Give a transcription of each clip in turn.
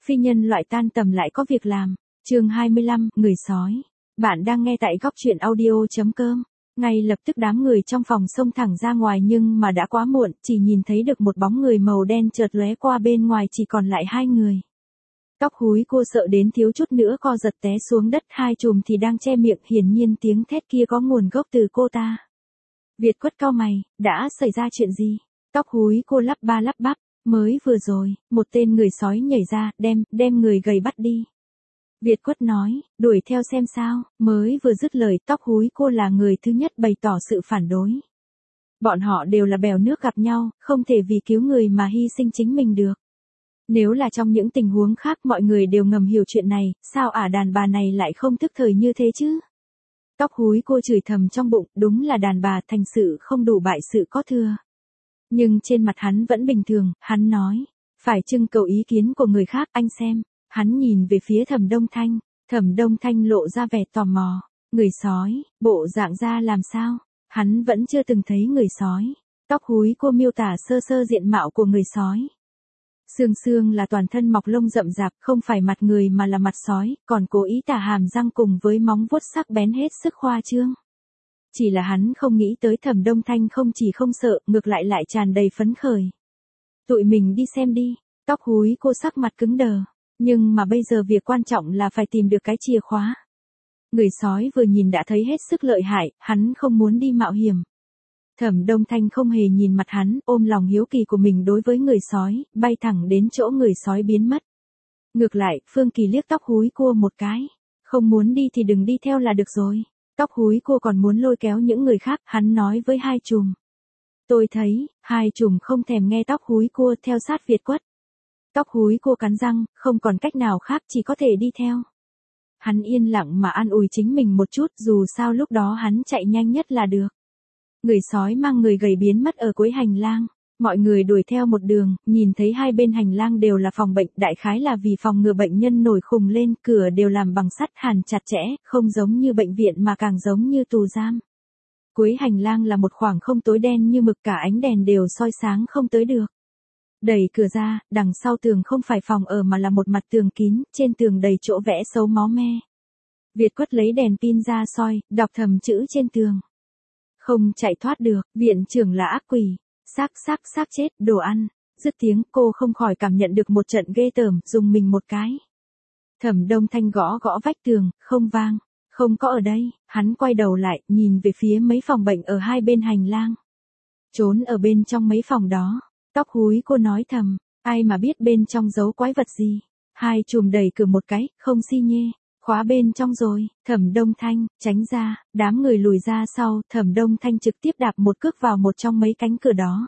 Phi nhân loại tan tầm lại có việc làm. Chương 25, người sói. Bạn đang nghe tại góc truyện audio.com. Ngay lập tức đám người trong phòng xông thẳng ra ngoài nhưng mà đã quá muộn, chỉ nhìn thấy được một bóng người màu đen chợt lóe qua, bên ngoài chỉ còn lại hai người. Tóc húi cô sợ đến thiếu chút nữa co giật té xuống đất, hai chùm thì đang che miệng, hiển nhiên tiếng thét kia có nguồn gốc từ cô ta. Việt Quất cau mày, đã xảy ra chuyện gì? Tóc húi cô lắp ba lắp bắp, mới vừa rồi, một tên người sói nhảy ra, đem người gầy bắt đi. Việt Quất nói, đuổi theo xem sao. Mới vừa dứt lời, tóc húi cô là người thứ nhất bày tỏ sự phản đối. Bọn họ đều là bèo nước gặp nhau, không thể vì cứu người mà hy sinh chính mình được. Nếu là trong những tình huống khác mọi người đều ngầm hiểu chuyện này, sao đàn bà này lại không thức thời như thế chứ? Tóc húi cô chửi thầm trong bụng, đúng là đàn bà thành sự không đủ bại sự có thừa. Nhưng trên mặt hắn vẫn bình thường, hắn nói, phải trưng cầu ý kiến của người khác, anh xem. Hắn nhìn về phía Thẩm Đông Thanh lộ ra vẻ tò mò, người sói, bộ dạng ra làm sao? Hắn vẫn chưa từng thấy người sói. Tóc húi cô miêu tả sơ sơ diện mạo của người sói. Xương là toàn thân mọc lông rậm rạp, không phải mặt người mà là mặt sói, còn cố ý tả hàm răng cùng với móng vuốt sắc bén hết sức khoa trương. Chỉ là hắn không nghĩ tới Thẩm Đông Thanh không chỉ không sợ, ngược lại lại tràn đầy phấn khởi. Tụi mình đi xem đi. Tóc húi cô sắc mặt cứng đờ. Nhưng mà bây giờ việc quan trọng là phải tìm được cái chìa khóa. Người sói vừa nhìn đã thấy hết sức lợi hại, hắn không muốn đi mạo hiểm. Thẩm Đông Thanh không hề nhìn mặt hắn, ôm lòng hiếu kỳ của mình đối với người sói, bay thẳng đến chỗ người sói biến mất. Ngược lại, Phương Kỳ liếc tóc húi cô một cái. Không muốn đi thì đừng đi theo là được rồi. Tóc húi cô còn muốn lôi kéo những người khác, hắn nói với hai trùm. Tôi thấy, hai trùm không thèm nghe tóc húi cô, theo sát Việt Quất. Tóc húi cô cắn răng, không còn cách nào khác, chỉ có thể đi theo. Hắn yên lặng mà an ủi chính mình một chút, dù sao lúc đó hắn chạy nhanh nhất là được. Người sói mang người gầy biến mất ở cuối hành lang. Mọi người đuổi theo một đường, nhìn thấy hai bên hành lang đều là phòng bệnh, đại khái là vì phòng ngừa bệnh nhân nổi khùng lên, cửa đều làm bằng sắt hàn chặt chẽ, không giống như bệnh viện mà càng giống như tù giam. Cuối hành lang là một khoảng không tối đen như mực, cả ánh đèn đều soi sáng không tới được. Đẩy cửa ra, đằng sau tường không phải phòng ở mà là một mặt tường kín, trên tường đầy chỗ vẽ xấu máu me. Việt Quất lấy đèn pin ra soi, đọc thầm chữ trên tường. Không chạy thoát được, viện trưởng là ác quỷ, xác chết, đồ ăn. Dứt tiếng, cô không khỏi cảm nhận được một trận ghê tởm, dùng mình một cái. Thẩm Đông Thanh gõ vách tường, không vang, không có ở đây. Hắn quay đầu lại, nhìn về phía mấy phòng bệnh ở hai bên hành lang. Trốn ở bên trong mấy phòng đó. Tóc húi cô nói thầm, ai mà biết bên trong giấu quái vật gì. Hai chùm đẩy cửa một cái, không xi nhê, khóa bên trong rồi. Thẩm Đông Thanh, tránh ra, đám người lùi ra sau, Thẩm Đông Thanh trực tiếp đạp một cước vào một trong mấy cánh cửa đó.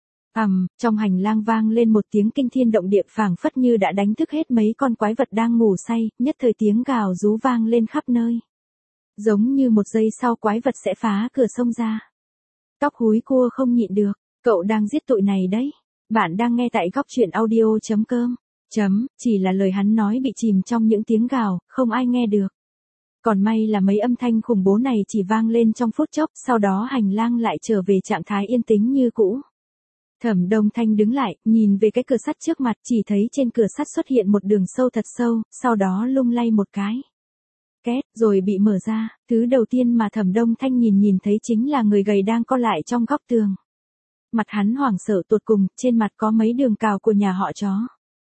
Trong hành lang vang lên một tiếng kinh thiên động địa, phảng phất như đã đánh thức hết mấy con quái vật đang ngủ say, nhất thời tiếng gào rú vang lên khắp nơi. Giống như một giây sau quái vật sẽ phá cửa xông ra. Tóc húi cua không nhịn được. Cậu đang giết tụi này đấy. Bạn đang nghe tại góc truyện audio.com. Chỉ là lời hắn nói bị chìm trong những tiếng gào, không ai nghe được. Còn may là mấy âm thanh khủng bố này chỉ vang lên trong phút chốc, sau đó hành lang lại trở về trạng thái yên tĩnh như cũ. Thẩm Đông Thanh đứng lại, nhìn về cái cửa sắt trước mặt, chỉ thấy trên cửa sắt xuất hiện một đường sâu thật sâu, sau đó lung lay một cái. Két, rồi bị mở ra. Thứ đầu tiên mà Thẩm Đông Thanh nhìn thấy chính là người gầy đang co lại trong góc tường. Mặt hắn hoảng sợ tột cùng, trên mặt có mấy đường cào của nhà họ chó.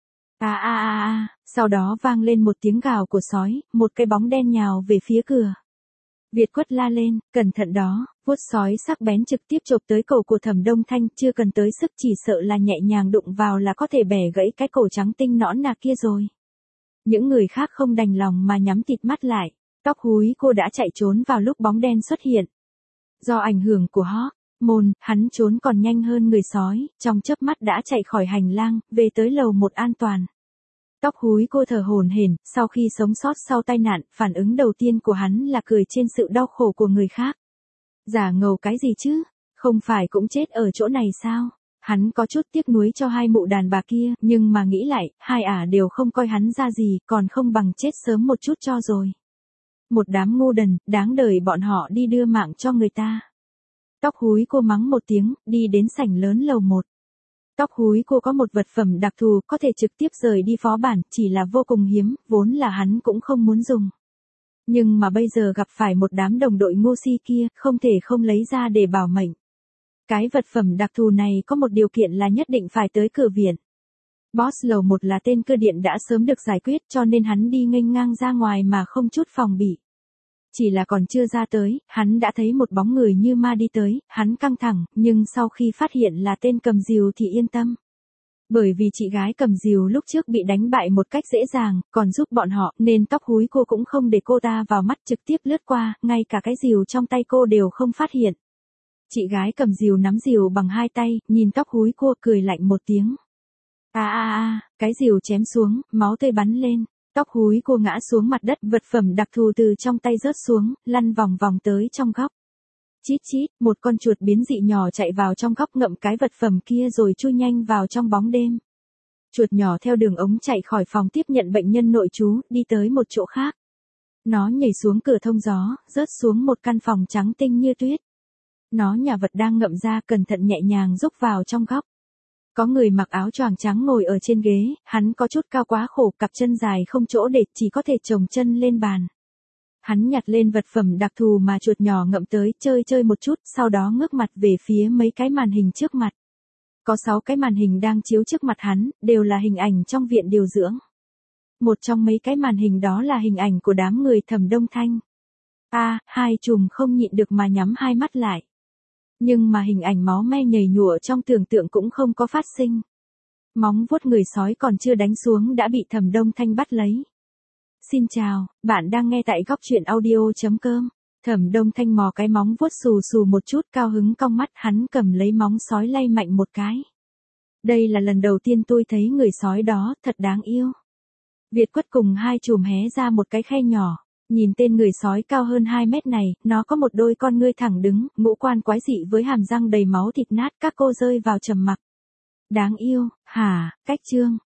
Sau đó vang lên một tiếng gào của sói, một cái bóng đen nhào về phía cửa. Việt Quất la lên, cẩn thận đó, vuốt sói sắc bén trực tiếp chộp tới cổ của Thẩm Đông Thanh, chưa cần tới sức, chỉ sợ là nhẹ nhàng đụng vào là có thể bẻ gãy cái cổ trắng tinh nõn nà kia rồi. Những người khác không đành lòng mà nhắm tịt mắt lại, tóc húi cô đã chạy trốn vào lúc bóng đen xuất hiện. Do ảnh hưởng của hormone, hắn trốn còn nhanh hơn người sói, trong chớp mắt đã chạy khỏi hành lang, về tới lầu 1 an toàn. Tóc húi cô thở hổn hển, sau khi sống sót sau tai nạn, phản ứng đầu tiên của hắn là cười trên sự đau khổ của người khác. Giả ngầu cái gì chứ, không phải cũng chết ở chỗ này sao? Hắn có chút tiếc nuối cho hai mụ đàn bà kia, nhưng mà nghĩ lại, hai đều không coi hắn ra gì, còn không bằng chết sớm một chút cho rồi. Một đám ngu đần, đáng đời bọn họ đi đưa mạng cho người ta. Tóc húi cô mắng một tiếng, đi đến sảnh lớn lầu 1. Tóc húi cô có một vật phẩm đặc thù có thể trực tiếp rời đi phó bản, chỉ là vô cùng hiếm, vốn là hắn cũng không muốn dùng. Nhưng mà bây giờ gặp phải một đám đồng đội ngu si kia, không thể không lấy ra để bảo mệnh. Cái vật phẩm đặc thù này có một điều kiện là nhất định phải tới cửa viện. Boss lầu 1 là tên cơ điện đã sớm được giải quyết cho nên hắn đi nghênh ngang ra ngoài mà không chút phòng bị. Chỉ là còn chưa ra tới, hắn đã thấy một bóng người như ma đi tới, hắn căng thẳng, nhưng sau khi phát hiện là tên cầm rìu thì yên tâm. Bởi vì chị gái cầm rìu lúc trước bị đánh bại một cách dễ dàng, còn giúp bọn họ, nên tóc húi cô cũng không để cô ta vào mắt, trực tiếp lướt qua, ngay cả cái rìu trong tay cô đều không phát hiện. Chị gái cầm rìu nắm rìu bằng hai tay, nhìn tóc húi cô cười lạnh một tiếng. Cái rìu chém xuống, máu tươi bắn lên. Tóc húi cô ngã xuống mặt đất, vật phẩm đặc thù từ trong tay rớt xuống, lăn vòng vòng tới trong góc. Chít chít, một con chuột biến dị nhỏ chạy vào trong góc ngậm cái vật phẩm kia rồi chui nhanh vào trong bóng đêm. Chuột nhỏ theo đường ống chạy khỏi phòng tiếp nhận bệnh nhân nội trú, đi tới một chỗ khác. Nó nhảy xuống cửa thông gió, rớt xuống một căn phòng trắng tinh như tuyết. Nó nhả vật đang ngậm ra, cẩn thận nhẹ nhàng rúc vào trong góc. Có người mặc áo choàng trắng ngồi ở trên ghế, hắn có chút cao quá khổ, cặp chân dài không chỗ để, chỉ có thể chồng chân lên bàn. Hắn nhặt lên vật phẩm đặc thù mà chuột nhỏ ngậm tới, chơi một chút, sau đó ngước mặt về phía mấy cái màn hình trước mặt. Có 6 cái màn hình đang chiếu trước mặt hắn, đều là hình ảnh trong viện điều dưỡng. Một trong mấy cái màn hình đó là hình ảnh của đám người Thẩm Đông Thanh. Hai trùm không nhịn được mà nhắm hai mắt lại. Nhưng mà hình ảnh máu me nhầy nhụa trong tưởng tượng cũng không có phát sinh. Móng vuốt người sói còn chưa đánh xuống đã bị Thẩm Đông Thanh bắt lấy. Xin chào, bạn đang nghe tại góc truyện audio.com. Thẩm Đông Thanh mò cái móng vuốt xù xù một chút, cao hứng cong mắt, hắn cầm lấy móng sói lay mạnh một cái. Đây là lần đầu tiên tôi thấy người sói đó, thật đáng yêu. Việt Quất cùng hai chùm hé ra một cái khe nhỏ. Nhìn tên người sói cao hơn 2 mét này, nó có một đôi con ngươi thẳng đứng, ngũ quan quái dị với hàm răng đầy máu thịt nát, các cô rơi vào trầm mặc. Đáng yêu, hả, cách chương.